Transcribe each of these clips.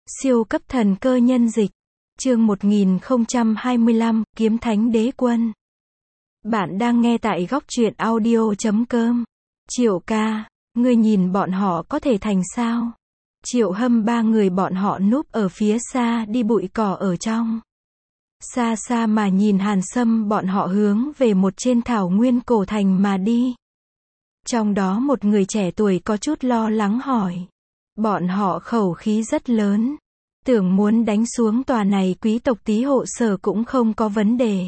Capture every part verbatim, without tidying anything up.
Siêu cấp thần cơ nhân dịch. Chương một nghìn không trăm hai mươi lăm, Kiếm Thánh Đế Quân. Bạn đang nghe tại góc truyện audio chấm com. Triệu ca, ngươi nhìn bọn họ có thể thành sao? Triệu Hâm ba người bọn họ núp ở phía xa đi bụi cỏ ở trong. Xa xa mà nhìn Hàn Sâm bọn họ hướng về một trên thảo nguyên cổ thành mà đi. Trong đó một người trẻ tuổi có chút lo lắng hỏi. Bọn họ khẩu khí rất lớn. Tưởng muốn đánh xuống tòa này quý tộc tí hộ sở cũng không có vấn đề.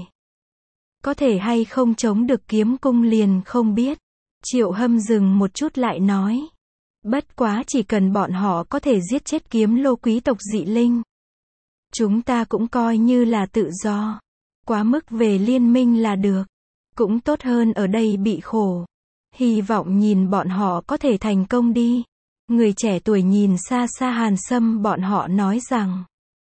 Có thể hay không chống được kiếm cung liền không biết. Triệu Hâm dừng một chút lại nói. Bất quá chỉ cần bọn họ có thể giết chết kiếm lô quý tộc dị linh. Chúng ta cũng coi như là tự do. Quá mức về liên minh là được. Cũng tốt hơn ở đây bị khổ. Hy vọng nhìn bọn họ có thể thành công đi. Người trẻ tuổi nhìn xa xa Hàn Sâm bọn họ nói rằng.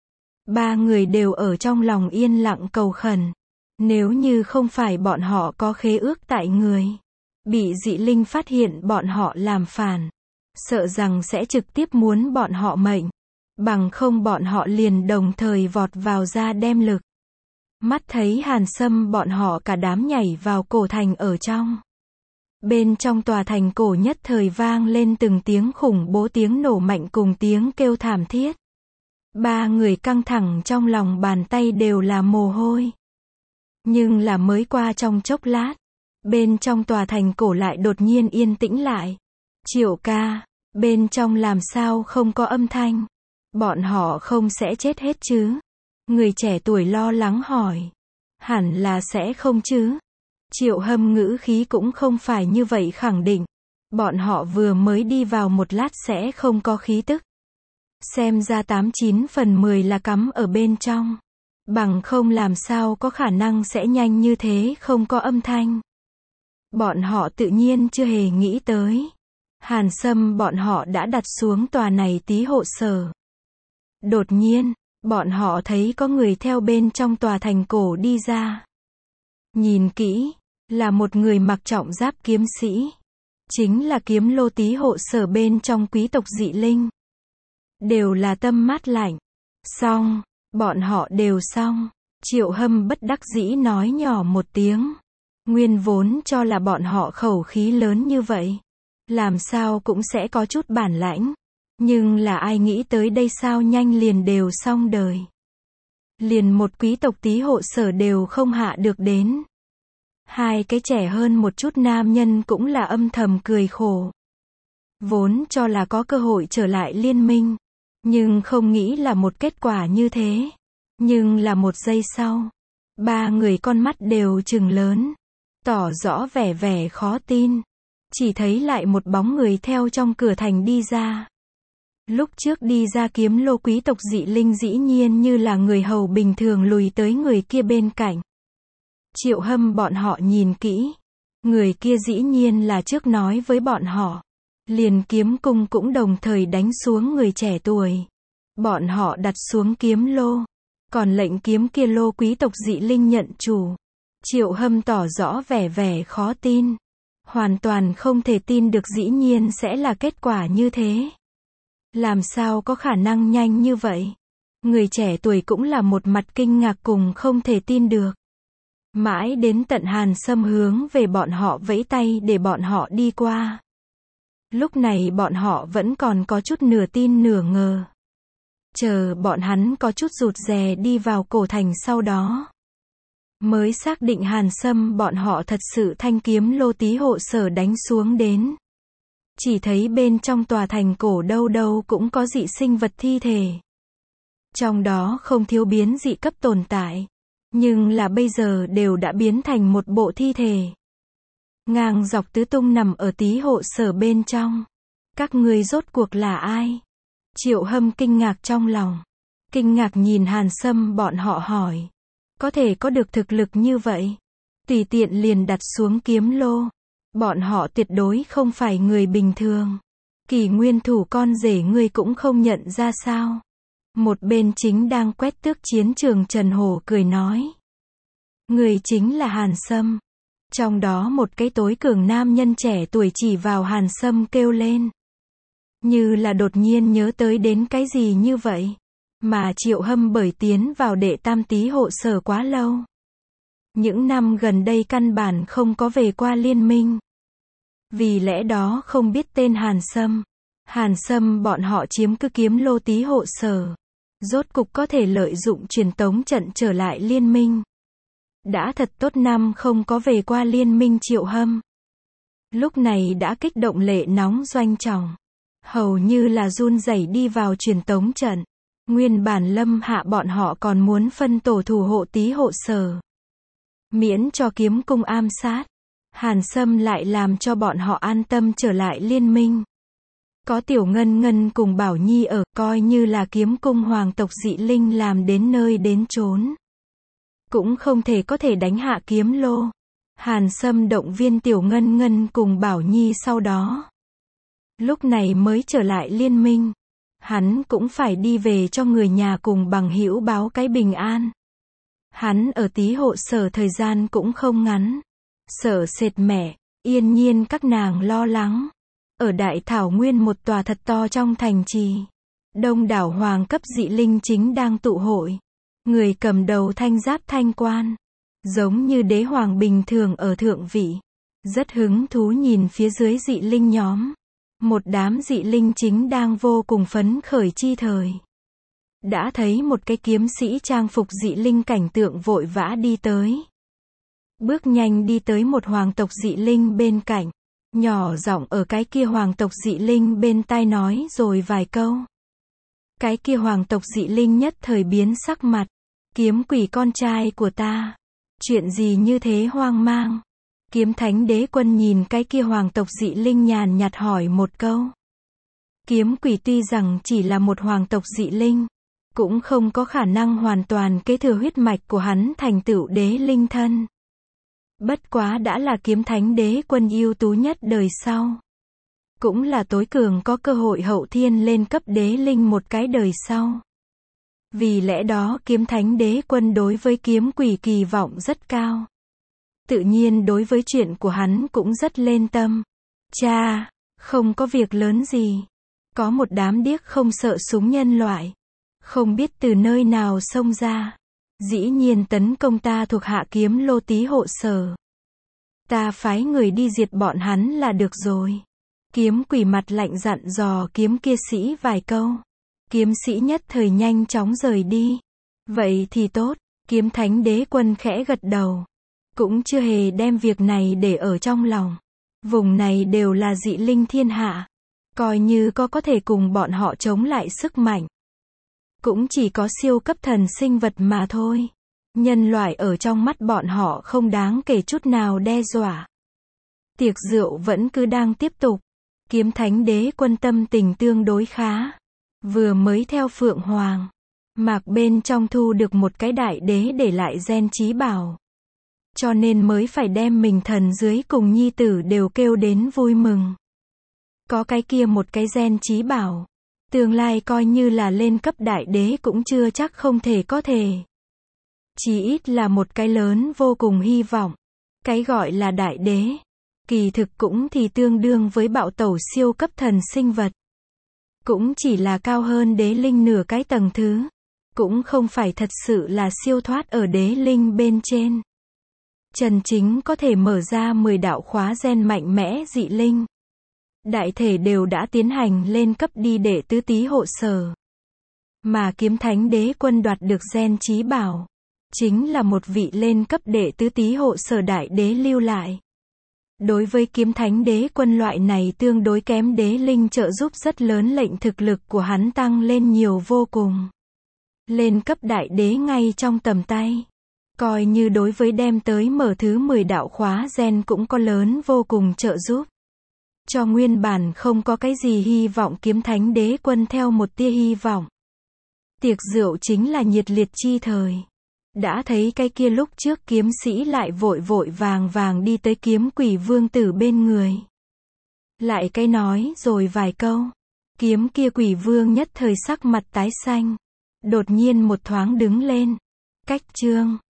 Ba người đều ở trong lòng yên lặng cầu khẩn. Nếu như không phải bọn họ có khế ước tại người. Bị dị linh phát hiện bọn họ làm phản. Sợ rằng sẽ trực tiếp muốn bọn họ mệnh. Bằng không bọn họ liền đồng thời vọt vào ra đem lực. Mắt thấy Hàn Sâm bọn họ cả đám nhảy vào cổ thành ở trong. Bên trong tòa thành cổ nhất thời vang lên từng tiếng khủng bố tiếng nổ mạnh cùng tiếng kêu thảm thiết. Ba người căng thẳng trong lòng bàn tay đều là mồ hôi. Nhưng là mới qua trong chốc lát. Bên trong tòa thành cổ lại đột nhiên yên tĩnh lại. Triệu ca, bên trong làm sao không có âm thanh? Bọn họ không sẽ chết hết chứ? Người trẻ tuổi lo lắng hỏi. Hẳn là sẽ không chứ? Triệu Hâm ngữ khí cũng không phải như vậy khẳng định. Bọn họ vừa mới đi vào một lát sẽ không có khí tức. Xem ra tám chín phần mười là cắm ở bên trong. Bằng không làm sao có khả năng sẽ nhanh như thế không có âm thanh. Bọn họ tự nhiên chưa hề nghĩ tới. Hàn Sâm bọn họ đã đặt xuống tòa này tí hộ sở. Đột nhiên, bọn họ thấy có người theo bên trong tòa thành cổ đi ra. Nhìn kỹ, là một người mặc trọng giáp kiếm sĩ. Chính là kiếm lô tí hộ sở bên trong quý tộc dị linh. Đều là tâm mát lạnh. Xong, bọn họ đều xong. Triệu Hâm bất đắc dĩ nói nhỏ một tiếng. Nguyên vốn cho là bọn họ khẩu khí lớn như vậy. Làm sao cũng sẽ có chút bản lãnh. Nhưng là ai nghĩ tới đây sao nhanh liền đều xong đời. Liền một quý tộc tí hộ sở đều không hạ được đến. Hai cái trẻ hơn một chút nam nhân cũng là âm thầm cười khổ. Vốn cho là có cơ hội trở lại liên minh. Nhưng không nghĩ là một kết quả như thế. Nhưng là một giây sau. Ba người con mắt đều trừng lớn. Tỏ rõ vẻ vẻ khó tin. Chỉ thấy lại một bóng người theo trong cửa thành đi ra. Lúc trước đi ra kiếm lô quý tộc dị linh dĩ nhiên như là người hầu bình thường lùi tới người kia bên cạnh. Triệu Hâm bọn họ nhìn kỹ. Người kia dĩ nhiên là trước nói với bọn họ. Liền kiếm cung cũng đồng thời đánh xuống người trẻ tuổi. Bọn họ đặt xuống kiếm lô. Còn lệnh kiếm kia lô quý tộc dị linh nhận chủ. Triệu Hâm tỏ rõ vẻ vẻ khó tin. Hoàn toàn không thể tin được dĩ nhiên sẽ là kết quả như thế. Làm sao có khả năng nhanh như vậy? Người trẻ tuổi cũng là một mặt kinh ngạc cùng không thể tin được. Mãi đến tận Hàn Sâm hướng về bọn họ vẫy tay để bọn họ đi qua. Lúc này bọn họ vẫn còn có chút nửa tin nửa ngờ. Chờ bọn hắn có chút rụt rè đi vào cổ thành sau đó. Mới xác định Hàn Sâm bọn họ thật sự thanh kiếm lô tí hộ sở đánh xuống đến. Chỉ thấy bên trong tòa thành cổ đâu đâu cũng có dị sinh vật thi thể. Trong đó không thiếu biến dị cấp tồn tại. Nhưng là bây giờ đều đã biến thành một bộ thi thể. Ngang dọc tứ tung nằm ở tí hộ sở bên trong. Các ngươi rốt cuộc là ai? Triệu Hâm kinh ngạc trong lòng. Kinh ngạc nhìn Hàn Sâm bọn họ hỏi. Có thể có được thực lực như vậy. Tùy tiện liền đặt xuống kiếm lô. Bọn họ tuyệt đối không phải người bình thường. Kỳ nguyên thủ con rể ngươi cũng không nhận ra sao. Một bên chính đang quét tước chiến trường Trần Hổ cười nói. Người chính là Hàn Sâm. Trong đó một cái tối cường nam nhân trẻ tuổi chỉ vào Hàn Sâm kêu lên. như là đột nhiên nhớ tới đến cái gì như vậy. Mà Triệu Hâm bởi tiến vào đệ tam tý hộ sở quá lâu. Những năm gần đây căn bản không có về qua liên minh. Vì lẽ đó không biết tên Hàn Sâm. Hàn Sâm bọn họ chiếm cứ kiếm lô tý hộ sở. Rốt cục có thể lợi dụng truyền tống trận trở lại liên minh. Đã thật tốt năm không có về qua liên minh Triệu Hâm. Lúc này đã kích động lệ nóng doanh trọng. Hầu như là run rẩy đi vào truyền tống trận. Nguyên bản Lâm Hạ bọn họ còn muốn phân tổ thủ hộ tý hộ sở. Miễn cho kiếm cung ám sát. Hàn Sâm lại làm cho bọn họ an tâm trở lại liên minh. Có Tiểu Ngân Ngân cùng Bảo Nhi ở, coi như là kiếm cung hoàng tộc dị linh làm đến nơi đến chốn. Cũng không thể có thể đánh hạ kiếm lô. Hàn Sâm động viên Tiểu Ngân Ngân cùng Bảo Nhi sau đó. Lúc này mới trở lại liên minh. Hắn cũng phải đi về cho người nhà cùng bằng hữu báo cái bình an. Hắn ở tý hộ sở thời gian cũng không ngắn. Sợ sệt mẹ, Yên Nhiên các nàng lo lắng. Ở Đại Thảo Nguyên một tòa thật to trong thành trì. Đông đảo hoàng cấp dị linh chính đang tụ hội. Người cầm đầu thanh giáp thanh quan. Giống như đế hoàng bình thường ở thượng vị. Rất hứng thú nhìn phía dưới dị linh nhóm. Một đám dị linh chính đang vô cùng phấn khởi chi thời. Đã thấy một cái kiếm sĩ trang phục dị linh cảnh tượng vội vã đi tới. Bước nhanh đi tới một hoàng tộc dị linh bên cạnh. Nhỏ giọng ở cái kia hoàng tộc dị linh bên tai nói rồi vài câu. Cái kia hoàng tộc dị linh nhất thời biến sắc mặt. Kiếm quỷ con trai của ta. Chuyện gì như thế hoang mang. Kiếm thánh đế quân nhìn cái kia hoàng tộc dị linh nhàn nhạt hỏi một câu. Kiếm quỷ tuy rằng chỉ là một hoàng tộc dị linh. Cũng không có khả năng hoàn toàn kế thừa huyết mạch của hắn thành tựu đế linh thân. Bất quá đã là kiếm thánh đế quân ưu tú nhất đời sau. Cũng là tối cường có cơ hội hậu thiên lên cấp đế linh một cái đời sau. Vì lẽ đó kiếm thánh đế quân đối với kiếm quỷ kỳ vọng rất cao. Tự nhiên đối với chuyện của hắn cũng rất lên tâm. Cha, không có việc lớn gì. Có một đám điếc không sợ súng nhân loại. Không biết từ nơi nào xông ra. Dĩ nhiên tấn công ta thuộc hạ kiếm lô tý hộ sở. Ta phái người đi diệt bọn hắn là được rồi. Kiếm quỷ mặt lạnh dặn dò kiếm kia sĩ vài câu. Kiếm sĩ nhất thời nhanh chóng rời đi. Vậy thì tốt, kiếm thánh đế quân khẽ gật đầu. Cũng chưa hề đem việc này để ở trong lòng. Vùng này đều là dị linh thiên hạ. Coi như có có thể cùng bọn họ chống lại sức mạnh. Cũng chỉ có siêu cấp thần sinh vật mà thôi. Nhân loại ở trong mắt bọn họ không đáng kể chút nào đe dọa. Tiệc rượu vẫn cứ đang tiếp tục. Kiếm thánh đế quân tâm tình tương đối khá. Vừa mới theo Phượng Hoàng. Mạc bên trong thu được một cái đại đế để lại gen trí bảo. Cho nên mới phải đem mình thần dưới cùng nhi tử đều kêu đến vui mừng. Có cái kia một cái gen trí bảo. Tương lai coi như là lên cấp đại đế cũng chưa chắc không thể có thể. Chỉ ít là một cái lớn vô cùng hy vọng. Cái gọi là đại đế. Kỳ thực cũng thì tương đương với bạo tẩu siêu cấp thần sinh vật. Cũng chỉ là cao hơn đế linh nửa cái tầng thứ. Cũng không phải thật sự là siêu thoát ở đế linh bên trên. Trần chính có thể mở ra mười đạo khóa gen mạnh mẽ dị linh. Đại thể đều đã tiến hành lên cấp đi để tứ tý hộ sở. Mà kiếm thánh đế quân đoạt được gen trí bảo. Chính là một vị lên cấp đệ tứ tý hộ sở đại đế lưu lại. Đối với kiếm thánh đế quân loại này tương đối kém đế linh trợ giúp rất lớn lệnh thực lực của hắn tăng lên nhiều vô cùng. Lên cấp đại đế ngay trong tầm tay. Coi như đối với đem tới mở thứ mười đạo khóa gen cũng có lớn vô cùng trợ giúp. Cho nguyên bản không có cái gì hy vọng kiếm thánh đế quân theo một tia hy vọng. Tiệc rượu chính là nhiệt liệt chi thời. Đã thấy cái kia lúc trước kiếm sĩ lại vội vội vàng vàng đi tới kiếm quỷ vương tử bên người. Lại cái nói rồi vài câu. Kiếm kia quỷ vương nhất thời sắc mặt tái xanh. Đột nhiên một thoáng đứng lên. Cách chương.